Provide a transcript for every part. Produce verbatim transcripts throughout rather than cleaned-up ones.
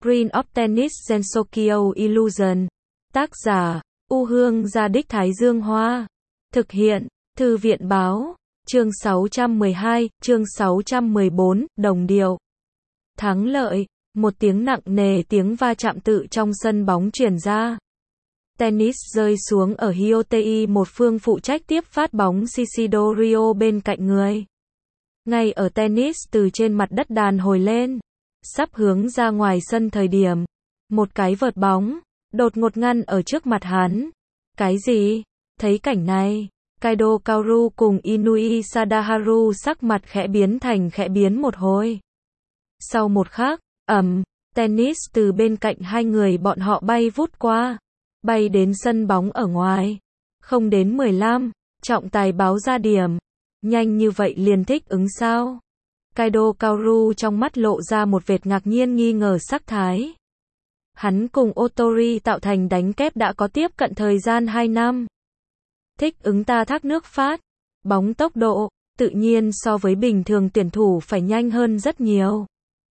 Green of Tennis Gensokyo Illusion. Tác giả, U Hương Gia Đích Thái Dương Hoa. Thực hiện, Thư viện Báo. Chương sáu trăm mười hai, chương sáu trăm mười bốn, đồng điệu. Thắng lợi, một tiếng nặng nề tiếng va chạm tự trong sân bóng truyền ra. Tennis rơi xuống ở Hyotei, một phương phụ trách tiếp phát bóng Shishido Ryo bên cạnh người. Ngay ở tennis từ trên mặt đất đàn hồi lên, sắp hướng ra ngoài sân thời điểm, một cái vợt bóng đột ngột ngăn ở trước mặt hắn. Cái gì? Thấy cảnh này, Kaido Kaoru cùng Inui Sadaharu sắc mặt khẽ biến thành khẽ biến một hồi. Sau một khắc, ầm, tennis từ bên cạnh hai người bọn họ bay vút qua, bay đến sân bóng ở ngoài. Không đến mười lăm, trọng tài báo ra điểm. Nhanh như vậy liền thích ứng sao? Kaido Kaoru trong mắt lộ ra một vệt ngạc nhiên nghi ngờ sắc thái. Hắn cùng Otori tạo thành đánh kép đã có tiếp cận thời gian hai năm. Thích ứng ta thác nước phát bóng tốc độ, tự nhiên so với bình thường tuyển thủ phải nhanh hơn rất nhiều.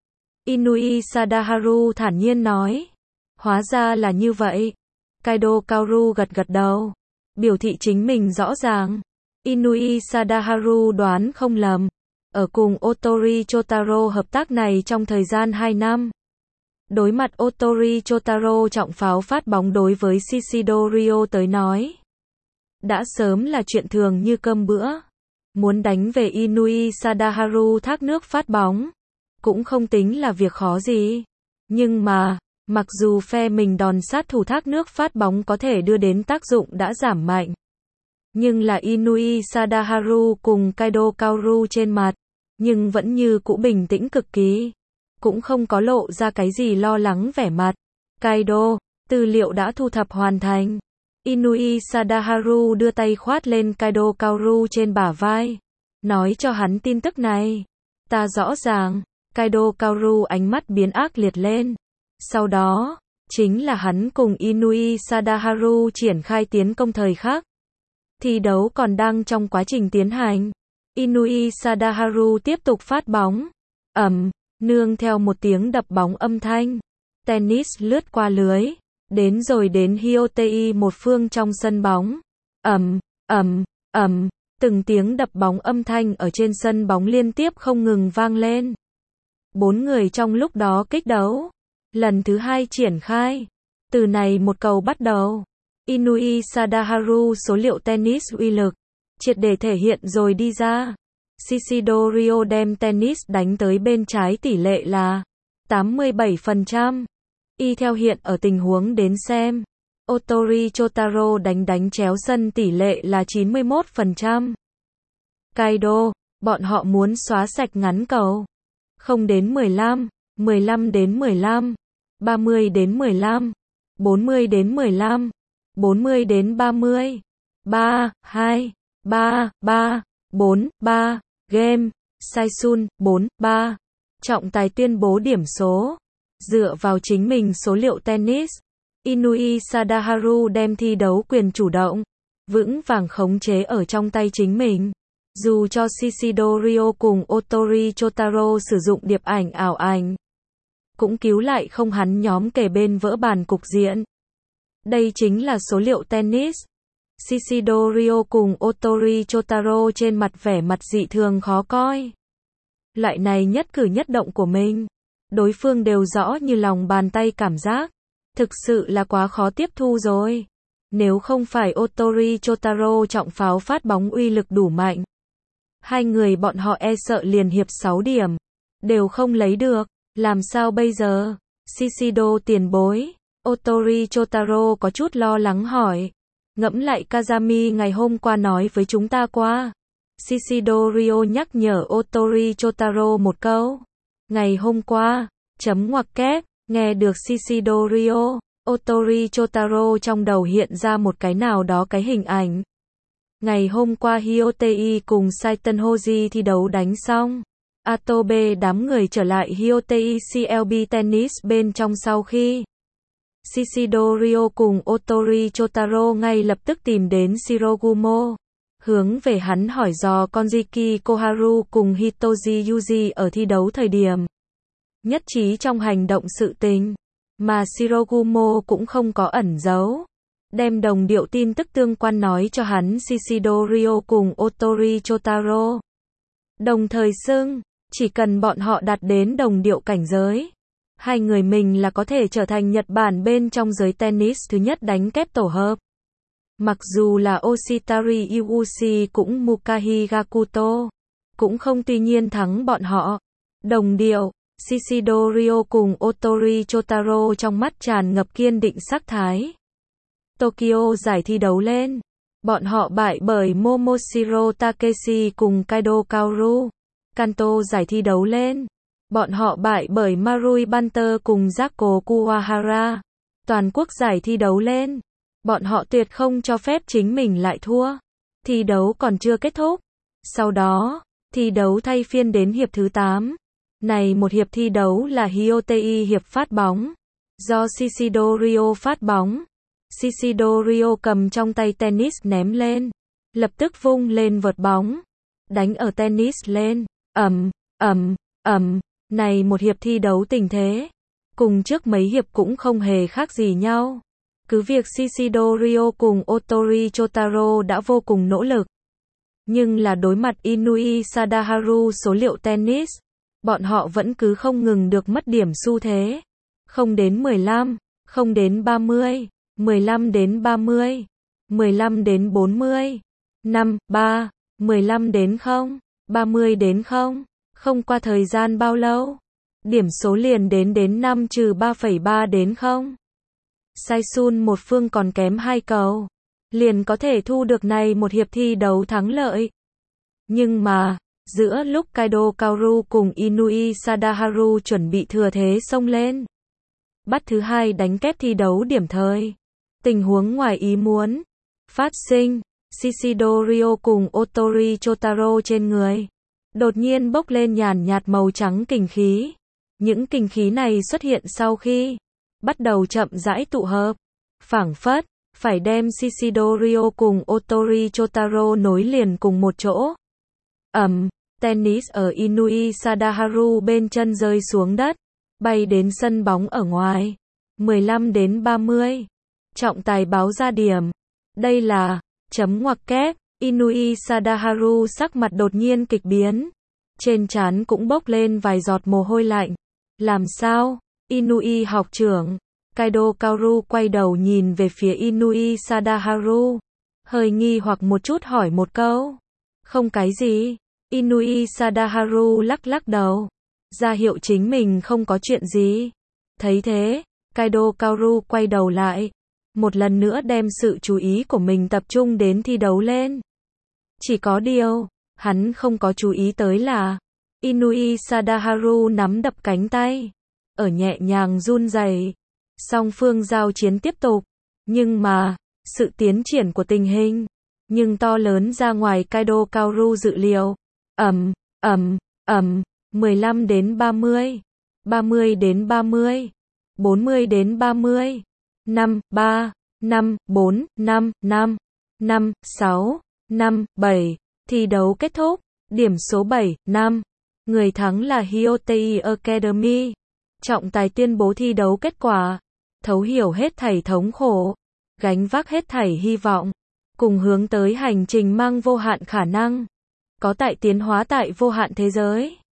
Inui Sadaharu thản nhiên nói. Hóa ra là như vậy. Kaido Kaoru gật gật đầu, biểu thị chính mình rõ ràng. Inui Sadaharu đoán không lầm, ở cùng Otori Chotaro hợp tác này trong thời gian hai năm. Đối mặt Otori Chotaro trọng pháo phát bóng đối với Shishido Ryo tới nói, đã sớm là chuyện thường như cơm bữa. Muốn đánh về Inui Sadaharu thác nước phát bóng, cũng không tính là việc khó gì. Nhưng mà, mặc dù phe mình đòn sát thủ thác nước phát bóng có thể đưa đến tác dụng đã giảm mạnh, nhưng là Inui Sadaharu cùng Kaido Kaoru trên mặt, nhưng vẫn như cũ bình tĩnh cực kỳ, cũng không có lộ ra cái gì lo lắng vẻ mặt. Kaido, tư liệu đã thu thập hoàn thành. Inui Sadaharu đưa tay khoát lên Kaido Kaoru trên bả vai, nói cho hắn tin tức này. Ta rõ ràng. Kaido Kaoru ánh mắt biến ác liệt lên. Sau đó, chính là hắn cùng Inui Sadaharu triển khai tiến công thời khắc. Thi đấu còn đang trong quá trình tiến hành. Inui Sadaharu tiếp tục phát bóng. Ầm, nương theo một tiếng đập bóng âm thanh. Tennis lướt qua lưới, đến rồi đến Hyotei một phương trong sân bóng. Ầm, ầm, ầm, từng tiếng đập bóng âm thanh ở trên sân bóng liên tiếp không ngừng vang lên. Bốn người trong lúc đó kích đấu. Lần thứ hai triển khai. Từ này một cầu bắt đầu, Inui Sadaharu số liệu tennis uy lực triệt để thể hiện rồi đi ra. Shishido Ryo đem tennis đánh tới bên trái tỷ lệ là tám mươi bảy phần trăm. Y theo hiện ở tình huống đến xem, Otori Chotaro đánh đánh chéo sân tỷ lệ là chín mươi mốt phần trăm. Kaido, bọn họ muốn xóa sạch ngắn cầu. Không đến mười lăm, mười lăm đến mười lăm, ba mươi đến mười lăm, bốn mươi đến mười lăm, bốn mươi đến ba mươi, ba, hai, ba, ba, bốn, ba, game, Saisun, bốn, ba. Trọng tài tuyên bố điểm số. Dựa vào chính mình số liệu tennis, Inui Sadaharu đem thi đấu quyền chủ động, vững vàng khống chế ở trong tay chính mình. Dù cho Shishido Ryo cùng Otori Chotaro sử dụng điệp ảnh ảo ảnh, cũng cứu lại không hắn nhóm kề bên vỡ bàn cục diện. Đây chính là số liệu tennis. Shishido Ryo cùng Otori Chotaro trên mặt vẻ mặt dị thường khó coi. Loại này nhất cử nhất động của mình, đối phương đều rõ như lòng bàn tay cảm giác. Thực sự là quá khó tiếp thu rồi. Nếu không phải Otori Chotaro trọng pháo phát bóng uy lực đủ mạnh, hai người bọn họ e sợ liền hiệp sáu điểm đều không lấy được. Làm sao bây giờ? Shishido tiền bối. Otori Chotaro có chút lo lắng hỏi. Ngẫm lại Kazami ngày hôm qua nói với chúng ta qua. Shishido Ryo nhắc nhở Otori Chotaro một câu. Ngày hôm qua, chấm ngoặc kép, nghe được Shishido Ryo, Otori Chotaro trong đầu hiện ra một cái nào đó cái hình ảnh. Ngày hôm qua Hyotei cùng Saitenhoji thi đấu đánh xong. Atobe đám người trở lại Hyotei xê lờ bê Tennis bên trong sau khi Shishido Ryo cùng Otori Chotaro ngay lập tức tìm đến Shirogumo, hướng về hắn hỏi dò Konjiki Koharu cùng Hitoji Yuji ở thi đấu thời điểm nhất trí trong hành động sự tình. Mà Shirogumo cũng không có ẩn giấu. Đem đồng điệu tin tức tương quan nói cho hắn Shishido Ryo cùng Otori Chotaro. Đồng thời xưng, chỉ cần bọn họ đạt đến đồng điệu cảnh giới, hai người mình là có thể trở thành Nhật Bản bên trong giới tennis thứ nhất đánh kép tổ hợp. Mặc dù là Oshitari Iwushi cũng Mukahi Gakuto, cũng không tuy nhiên thắng bọn họ. Đồng điệu, Shishido Ryo cùng Otori Chotaro trong mắt tràn ngập kiên định sắc thái. Tokyo giải thi đấu lên, bọn họ bại bởi Momoshiro Takeshi cùng Kaido Kaoru. Kanto giải thi đấu lên, bọn họ bại bởi Marui Banter cùng Zako Kuwahara. Toàn quốc giải thi đấu lên, bọn họ tuyệt không cho phép chính mình lại thua. Thi đấu còn chưa kết thúc. Sau đó, thi đấu thay phiên đến hiệp thứ tám. Này một hiệp thi đấu là Hyotei hiệp phát bóng, do Shishido Ryo phát bóng. Shishido Ryo cầm trong tay tennis ném lên, lập tức vung lên vợt bóng, đánh ở tennis lên, ầm, ầm, ầm. Này một hiệp thi đấu tình thế, cùng trước mấy hiệp cũng không hề khác gì nhau. Cứ việc Shishido Ryo cùng Otori Chotaro đã vô cùng nỗ lực, nhưng là đối mặt Inui Sadaharu số liệu tennis, bọn họ vẫn cứ không ngừng được mất điểm xu thế. Không đến mười lăm, không đến ba mươi, mười lăm đến ba mươi, mười lăm đến bốn mươi, năm, ba, mười lăm đến không, ba mươi đến không. Không qua thời gian bao lâu, điểm số liền đến đến năm trừ ba phẩy ba đến không. Saisun một phương còn kém hai cầu, liền có thể thu được này một hiệp thi đấu thắng lợi. Nhưng mà, giữa lúc Kaido Kaoru cùng Inui Sadaharu chuẩn bị thừa thế xông lên, bắt thứ hai đánh kép thi đấu điểm thời, tình huống ngoài ý muốn phát sinh. Shishido Ryo cùng Otori Chotaro trên người đột nhiên bốc lên nhàn nhạt màu trắng kình khí. Những kình khí này xuất hiện sau khi bắt đầu chậm rãi tụ hợp, phảng phất phải đem Shishido Ryo cùng Otori Chotaro nối liền cùng một chỗ. Ầm, tennis ở Inui Sadaharu bên chân rơi xuống đất, bay đến sân bóng ở ngoài. mười lăm đến ba mươi. Trọng tài báo ra điểm. Đây là chấm ngoặc kép. Inui Sadaharu sắc mặt đột nhiên kịch biến, trên trán cũng bốc lên vài giọt mồ hôi lạnh. Làm sao? Inui học trưởng. Kaido Kaoru quay đầu nhìn về phía Inui Sadaharu, hơi nghi hoặc một chút hỏi một câu. Không cái gì. Inui Sadaharu lắc lắc đầu, ra hiệu chính mình không có chuyện gì. Thấy thế, Kaido Kaoru quay đầu lại, một lần nữa đem sự chú ý của mình tập trung đến thi đấu lên. Chỉ có điều, hắn không có chú ý tới là Inui Sadaharu nắm đập cánh tay, ở nhẹ nhàng run rẩy. Song phương giao chiến tiếp tục, nhưng mà, sự tiến triển của tình hình, nhưng to lớn ra ngoài Kaido Kaoru dự liệu. Ầm, ầm, ầm, mười lăm đến ba mươi, ba mươi đến ba mươi, bốn mươi đến ba mươi, năm, ba, năm, bốn, năm, năm, năm, sáu, năm, bảy. Thi đấu kết thúc, điểm số bảy, năm. Người thắng là Hyotei Academy. Trọng tài tuyên bố thi đấu kết quả, thấu hiểu hết thảy thống khổ, gánh vác hết thảy hy vọng, cùng hướng tới hành trình mang vô hạn khả năng, có tại tiến hóa tại vô hạn thế giới.